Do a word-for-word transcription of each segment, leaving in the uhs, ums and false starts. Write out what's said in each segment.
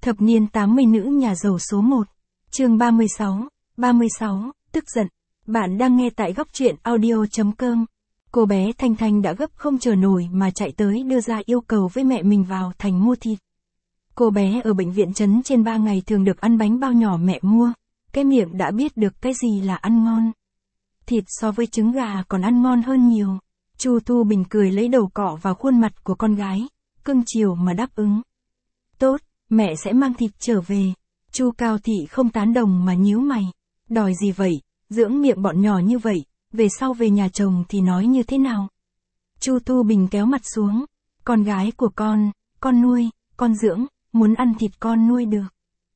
Thập niên tám mươi nữ nhà giàu số một. Chương ba mươi sáu, ba mươi sáu, tức giận. Bạn đang nghe tại góc truyện audio chấm com. Cô bé Thanh Thanh đã gấp không chờ nổi mà chạy tới đưa ra yêu cầu với mẹ mình vào thành mua thịt. Cô bé ở bệnh viện trấn trên ba ngày thường được ăn bánh bao nhỏ mẹ mua, cái miệng đã biết được cái gì là ăn ngon. Thịt so với trứng gà còn ăn ngon hơn nhiều. Chu Thu Bình cười lấy đầu cọ vào khuôn mặt của con gái, cưng chiều mà đáp ứng. Tốt, mẹ sẽ mang thịt trở về. Chu Cao Thị không tán đồng mà nhíu mày. Đòi gì vậy, dưỡng miệng bọn nhỏ như vậy, về sau về nhà chồng thì nói như thế nào? Chu Thu Bình kéo mặt xuống. Con gái của con, con nuôi, con dưỡng, muốn ăn thịt con nuôi được.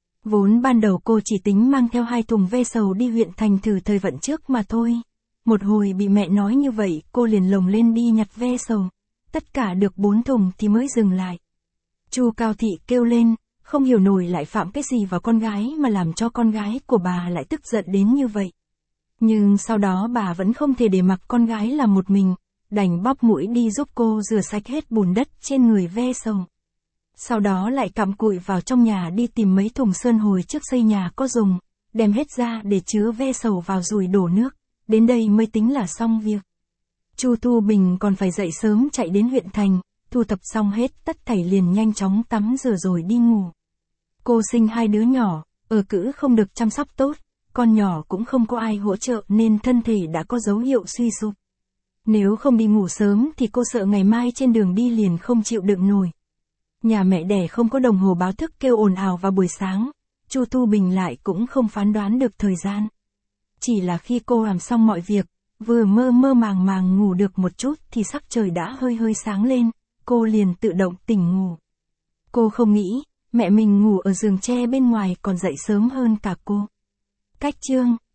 Vốn ban đầu cô chỉ tính mang theo hai thùng ve sầu đi huyện thành thử thời vận trước mà thôi. Một hồi bị mẹ nói như vậy, cô liền lồng lên đi nhặt ve sầu. Tất cả được bốn thùng thì mới dừng lại. Chu Cao Thị kêu lên, không hiểu nổi lại phạm cái gì vào con gái mà làm cho con gái của bà lại tức giận đến như vậy. Nhưng sau đó bà vẫn không thể để mặc con gái làm một mình, đành bóp mũi đi giúp cô rửa sạch hết bùn đất trên người ve sầu. Sau đó lại cặm cụi vào trong nhà đi tìm mấy thùng sơn hồi trước xây nhà có dùng, đem hết ra để chứa ve sầu vào rồi đổ nước, đến đây mới tính là xong việc. Chu Thu Bình còn phải dậy sớm chạy đến huyện thành, thu thập xong hết tất thảy liền nhanh chóng tắm rửa rồi đi ngủ. Cô sinh hai đứa nhỏ, ở cữ không được chăm sóc tốt, con nhỏ cũng không có ai hỗ trợ nên thân thể đã có dấu hiệu suy sụp. Nếu không đi ngủ sớm thì cô sợ ngày mai trên đường đi liền không chịu đựng nổi. Nhà mẹ đẻ không có đồng hồ báo thức kêu ồn ào vào buổi sáng, Chu Thu Bình lại cũng không phán đoán được thời gian. Chỉ là khi cô làm xong mọi việc, vừa mơ mơ màng màng ngủ được một chút thì sắc trời đã hơi hơi sáng lên, cô liền tự động tỉnh ngủ. Cô không nghĩ, mẹ mình ngủ ở giường tre bên ngoài còn dậy sớm hơn cả cô. Cách chương